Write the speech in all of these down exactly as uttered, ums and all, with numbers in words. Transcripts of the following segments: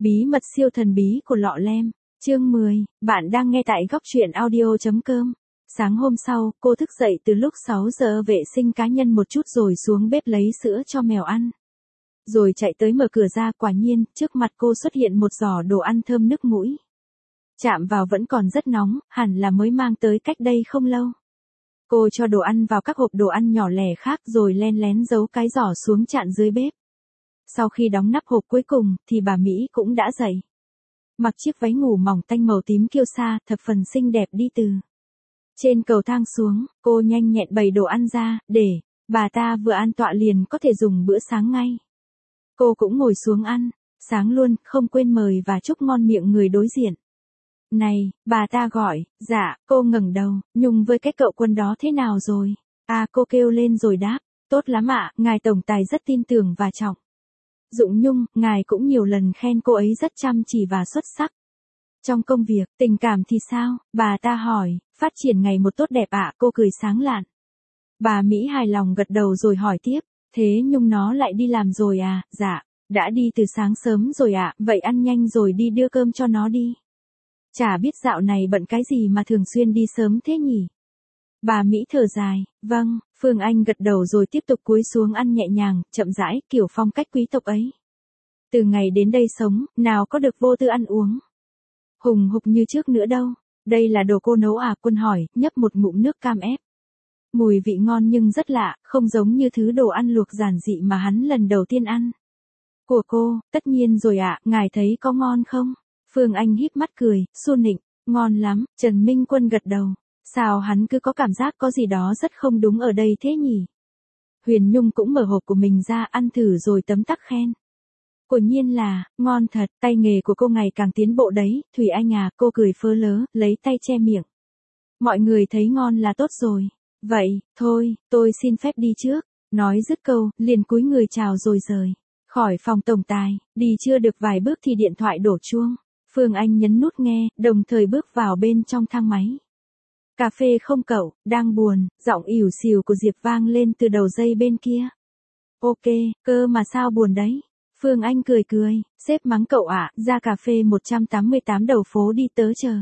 Bí mật siêu thần bí của lọ lem. Chương mười, bạn đang nghe tại góc truyện audio.com. Sáng hôm sau, cô thức dậy từ lúc sáu giờ vệ sinh cá nhân một chút rồi xuống bếp lấy sữa cho mèo ăn. Rồi chạy tới mở cửa ra, quả nhiên, trước mặt cô xuất hiện một giỏ đồ ăn thơm nức mũi. Chạm vào vẫn còn rất nóng, hẳn là mới mang tới cách đây không lâu. Cô cho đồ ăn vào các hộp đồ ăn nhỏ lẻ khác rồi len lén giấu cái giỏ xuống chạn dưới bếp. Sau khi đóng nắp hộp cuối cùng, thì bà Mỹ cũng đã dậy. Mặc chiếc váy ngủ mỏng tanh màu tím kiêu sa, thập phần xinh đẹp đi từ trên cầu thang xuống, cô nhanh nhẹn bày đồ ăn ra, để bà ta vừa an tọa liền có thể dùng bữa sáng ngay. Cô cũng ngồi xuống ăn, sáng luôn, không quên mời và chúc ngon miệng người đối diện. Này, bà ta gọi, dạ, cô ngẩng đầu, Nhung với cái cậu Quân đó thế nào rồi? À, cô kêu lên rồi đáp, tốt lắm ạ, ngài tổng tài rất tin tưởng và trọng dụng Nhung, ngài cũng nhiều lần khen cô ấy rất chăm chỉ và xuất sắc. Trong công việc, tình cảm thì sao? Bà ta hỏi, phát triển ngày một tốt đẹp ạ, cô cười sáng lạn. Bà Mỹ hài lòng gật đầu rồi hỏi tiếp, thế Nhung nó lại đi làm rồi à? Dạ, đã đi từ sáng sớm rồi ạ, vậy ăn nhanh rồi đi đưa cơm cho nó đi. Chả biết dạo này bận cái gì mà thường xuyên đi sớm thế nhỉ? Bà Mỹ thở dài, vâng, Phương Anh gật đầu rồi tiếp tục cúi xuống ăn nhẹ nhàng, chậm rãi, kiểu phong cách quý tộc ấy. Từ ngày đến đây sống, nào có được vô tư ăn uống hùng hục như trước nữa đâu. Đây là đồ cô nấu à? Quân hỏi, nhấp một ngụm nước cam ép. Mùi vị ngon nhưng rất lạ, không giống như thứ đồ ăn luộc giản dị mà hắn lần đầu tiên ăn. Của cô, tất nhiên rồi ạ, ngài thấy có ngon không? Phương Anh híp mắt cười, xu nịnh, ngon lắm. Trần Minh Quân gật đầu. Sao hắn cứ có cảm giác có gì đó rất không đúng ở đây thế nhỉ? Huyền Nhung cũng mở hộp của mình ra ăn thử rồi tấm tắc khen. Quả nhiên là, ngon thật, tay nghề của cô ngày càng tiến bộ đấy, Thủy Anh à, cô cười phớ lớ, lấy tay che miệng. Mọi người thấy ngon là tốt rồi. Vậy, thôi, tôi xin phép đi trước. Nói dứt câu, liền cúi người chào rồi rời khỏi phòng tổng tài, đi chưa được vài bước thì điện thoại đổ chuông. Phương Anh nhấn nút nghe, đồng thời bước vào bên trong thang máy. Cà phê không cậu, đang buồn, giọng ỉu xìu của Diệp vang lên từ đầu dây bên kia. Ok, cơ mà sao buồn đấy? Phương Anh cười cười, sếp mắng cậu ạ, à, ra cà phê một trăm tám mươi tám đầu phố đi tớ chờ.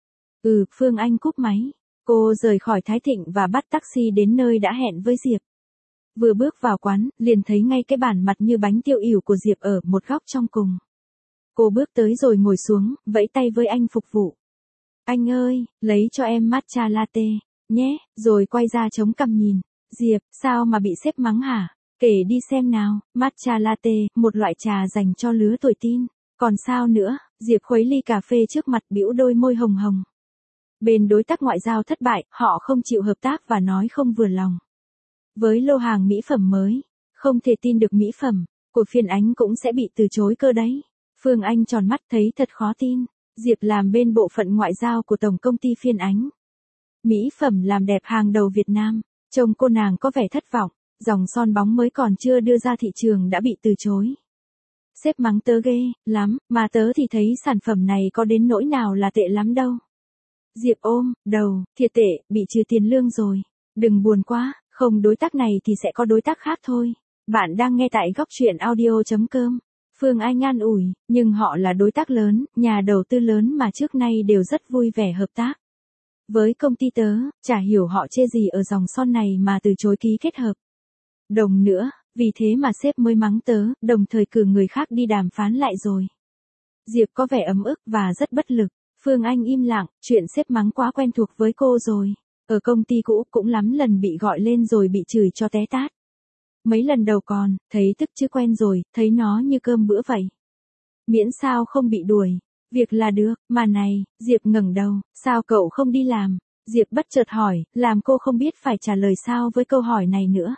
Ừ, Phương Anh cúp máy. Cô rời khỏi Thái Thịnh và bắt taxi đến nơi đã hẹn với Diệp. Vừa bước vào quán, liền thấy ngay cái bản mặt như bánh tiêu ỉu của Diệp ở một góc trong cùng. Cô bước tới rồi ngồi xuống, vẫy tay với anh phục vụ. Anh ơi, lấy cho em matcha latte, nhé, rồi quay ra chống cằm nhìn. Diệp, sao mà bị sếp mắng hả? Kể đi xem nào, matcha latte, một loại trà dành cho lứa tuổi teen. Còn sao nữa? Diệp khuấy ly cà phê trước mặt bĩu đôi môi hồng hồng. Bên đối tác ngoại giao thất bại, họ không chịu hợp tác và nói không vừa lòng với lô hàng mỹ phẩm mới. Không thể tin được mỹ phẩm của Phiên Ánh cũng sẽ bị từ chối cơ đấy. Phương Anh tròn mắt thấy thật khó tin. Diệp làm bên bộ phận ngoại giao của tổng công ty Phiên Ánh. Mỹ phẩm làm đẹp hàng đầu Việt Nam. Trông cô nàng có vẻ thất vọng. Dòng son bóng mới còn chưa đưa ra thị trường đã bị từ chối. Sếp mắng tớ ghê lắm, mà tớ thì thấy sản phẩm này có đến nỗi nào là tệ lắm đâu. Diệp ôm đầu, thiệt tệ, bị trừ tiền lương rồi. Đừng buồn quá, không đối tác này thì sẽ có đối tác khác thôi. Bạn đang nghe tại góc truyện audio.com. Phương Anh an ủi, nhưng họ là đối tác lớn, nhà đầu tư lớn mà trước nay đều rất vui vẻ hợp tác với công ty tớ, chả hiểu họ chê gì ở dòng son này mà từ chối ký kết hợp đồng nữa, vì thế mà sếp mới mắng tớ, đồng thời cử người khác đi đàm phán lại rồi. Diệp có vẻ ấm ức và rất bất lực. Phương Anh im lặng, chuyện sếp mắng quá quen thuộc với cô rồi. Ở công ty cũ cũng lắm lần bị gọi lên rồi bị chửi cho té tát. Mấy lần đầu còn, thấy tức chứ quen rồi, thấy nó như cơm bữa vậy. Miễn sao không bị đuổi, việc là được, mà này, Diệp ngẩng đầu, sao cậu không đi làm? Diệp bất chợt hỏi, làm cô không biết phải trả lời sao với câu hỏi này nữa.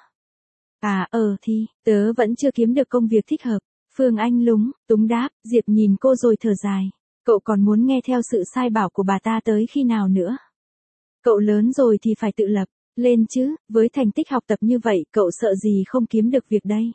À, ờ thì, tớ vẫn chưa kiếm được công việc thích hợp. Phương Anh lúng, túng đáp, Diệp nhìn cô rồi thở dài. Cậu còn muốn nghe theo sự sai bảo của bà ta tới khi nào nữa? Cậu lớn rồi thì phải tự lập lên chứ, với thành tích học tập như vậy cậu sợ gì không kiếm được việc đây?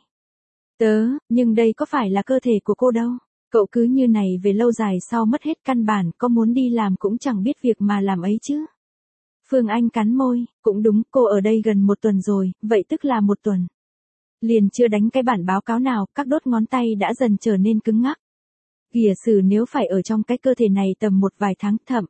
Tớ, nhưng đây có phải là cơ thể của cô đâu. Cậu cứ như này về lâu dài sau mất hết căn bản, có muốn đi làm cũng chẳng biết việc mà làm ấy chứ. Phương Anh cắn môi, cũng đúng, cô ở đây gần một tuần rồi, vậy tức là một tuần. Liền chưa đánh cái bản báo cáo nào, các đốt ngón tay đã dần trở nên cứng ngắc. Kìa sử nếu phải ở trong cái cơ thể này tầm một vài tháng thậm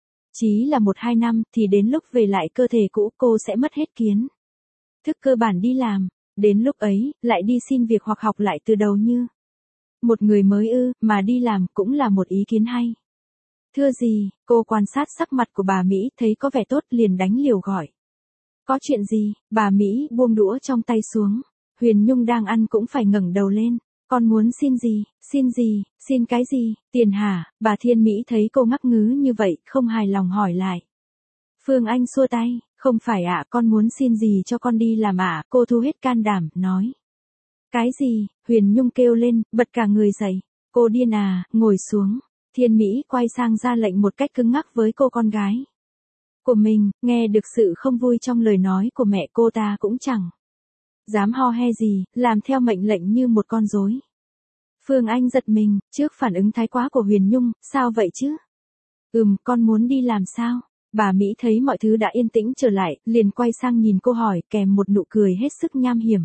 chí là một hai năm thì đến lúc về lại cơ thể cũ cô sẽ mất hết kiến thức cơ bản đi làm. Đến lúc ấy, lại đi xin việc hoặc học lại từ đầu như một người mới ư, mà đi làm cũng là một ý kiến hay. Thưa gì, cô quan sát sắc mặt của bà Mỹ thấy có vẻ tốt liền đánh liều gọi. Có chuyện gì, bà Mỹ buông đũa trong tay xuống. Huyền Nhung đang ăn cũng phải ngẩng đầu lên. Con muốn xin gì, xin gì, xin cái gì, tiền hả? Bà Thiên Mỹ thấy cô ngắc ngứ như vậy, không hài lòng hỏi lại. Phương Anh xua tay, không phải ạ, con muốn xin gì cho con đi làm ạ, cô thu hết can đảm, nói. Cái gì, Huyền Nhung kêu lên, bật cả người dậy. Cô điên à, ngồi xuống. Thiên Mỹ quay sang ra lệnh một cách cứng ngắc với cô con gái của mình, nghe được sự không vui trong lời nói của mẹ cô ta cũng chẳng dám ho he gì, làm theo mệnh lệnh như một con rối. Phương Anh giật mình, trước phản ứng thái quá của Huyền Nhung, sao vậy chứ? Ừm, con muốn đi làm sao? Bà Mỹ thấy mọi thứ đã yên tĩnh trở lại, liền quay sang nhìn cô hỏi, kèm một nụ cười hết sức nham hiểm.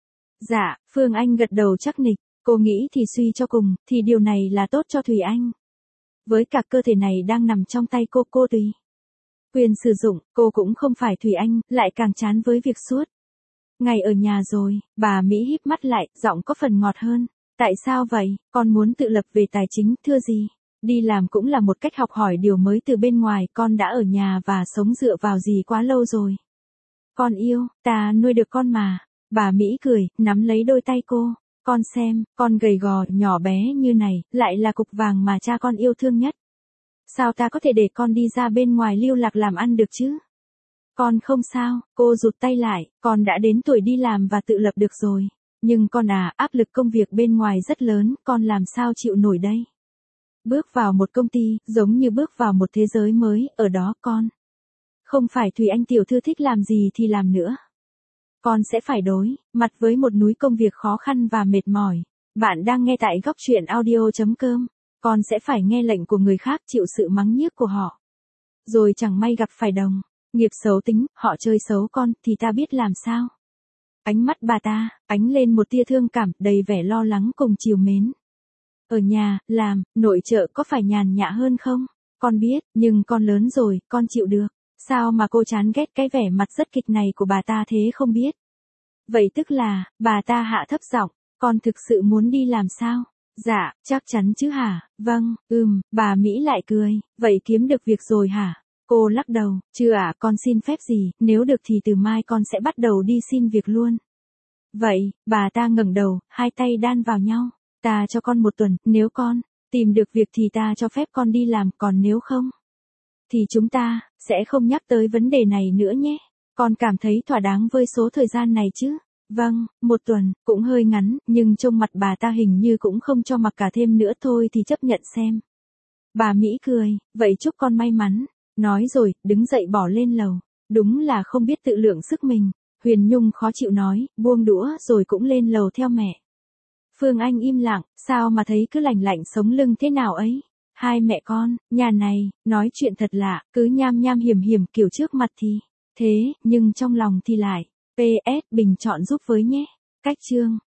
Dạ, Phương Anh gật đầu chắc nịch, cô nghĩ thì suy cho cùng, thì điều này là tốt cho Thùy Anh. Với cả cơ thể này đang nằm trong tay cô, cô tùy quyền sử dụng, cô cũng không phải Thùy Anh, lại càng chán với việc suốt ngày ở nhà rồi. Bà Mỹ híp mắt lại, giọng có phần ngọt hơn. Tại sao vậy, con muốn tự lập về tài chính, thưa gì? Đi làm cũng là một cách học hỏi điều mới từ bên ngoài, con đã ở nhà và sống dựa vào gì quá lâu rồi. Con yêu, ta nuôi được con mà. Bà Mỹ cười, nắm lấy đôi tay cô. Con xem, con gầy gò, nhỏ bé như này, lại là cục vàng mà cha con yêu thương nhất. Sao ta có thể để con đi ra bên ngoài lưu lạc làm ăn được chứ? Con không sao, cô rụt tay lại, con đã đến tuổi đi làm và tự lập được rồi. Nhưng con à, áp lực công việc bên ngoài rất lớn, con làm sao chịu nổi đây? Bước vào một công ty, giống như bước vào một thế giới mới, ở đó con không phải Thùy Anh tiểu thư thích làm gì thì làm nữa. Con sẽ phải đối mặt với một núi công việc khó khăn và mệt mỏi. Bạn đang nghe tại góc truyện audio chấm com. Con sẽ phải nghe lệnh của người khác, chịu sự mắng nhiếc của họ. Rồi chẳng may gặp phải đồng nghiệp xấu tính, họ chơi xấu con, thì ta biết làm sao? Ánh mắt bà ta ánh lên một tia thương cảm, đầy vẻ lo lắng cùng trìu mến. Ở nhà, làm, nội trợ có phải nhàn nhã hơn không? Con biết, nhưng con lớn rồi, con chịu được. Sao mà cô chán ghét cái vẻ mặt rất kịch này của bà ta thế không biết? Vậy tức là, bà ta hạ thấp giọng, con thực sự muốn đi làm sao? Dạ, chắc chắn chứ hả? Vâng, ừm, bà Mỹ lại cười, vậy kiếm được việc rồi hả? Cô lắc đầu, chưa ạ, à, con xin phép gì, nếu được thì từ mai con sẽ bắt đầu đi xin việc luôn. Vậy, bà ta ngẩng đầu, hai tay đan vào nhau, ta cho con một tuần, nếu con tìm được việc thì ta cho phép con đi làm, còn nếu không, thì chúng ta sẽ không nhắc tới vấn đề này nữa nhé. Con cảm thấy thỏa đáng với số thời gian này chứ? Vâng, một tuần, cũng hơi ngắn, nhưng trông mặt bà ta hình như cũng không cho mặc cả thêm nữa, thôi thì chấp nhận xem. Bà Mỹ cười, vậy chúc con may mắn. Nói rồi, đứng dậy bỏ lên lầu. Đúng là không biết tự lượng sức mình. Huyền Nhung khó chịu nói, buông đũa rồi cũng lên lầu theo mẹ. Phương Anh im lặng, sao mà thấy cứ lạnh lạnh sống lưng thế nào ấy. Hai mẹ con, nhà này, nói chuyện thật lạ, cứ nham nham hiểm hiểm kiểu trước mặt thì thế, nhưng trong lòng thì lại. pê ét Bình chọn giúp với nhé. Cách chương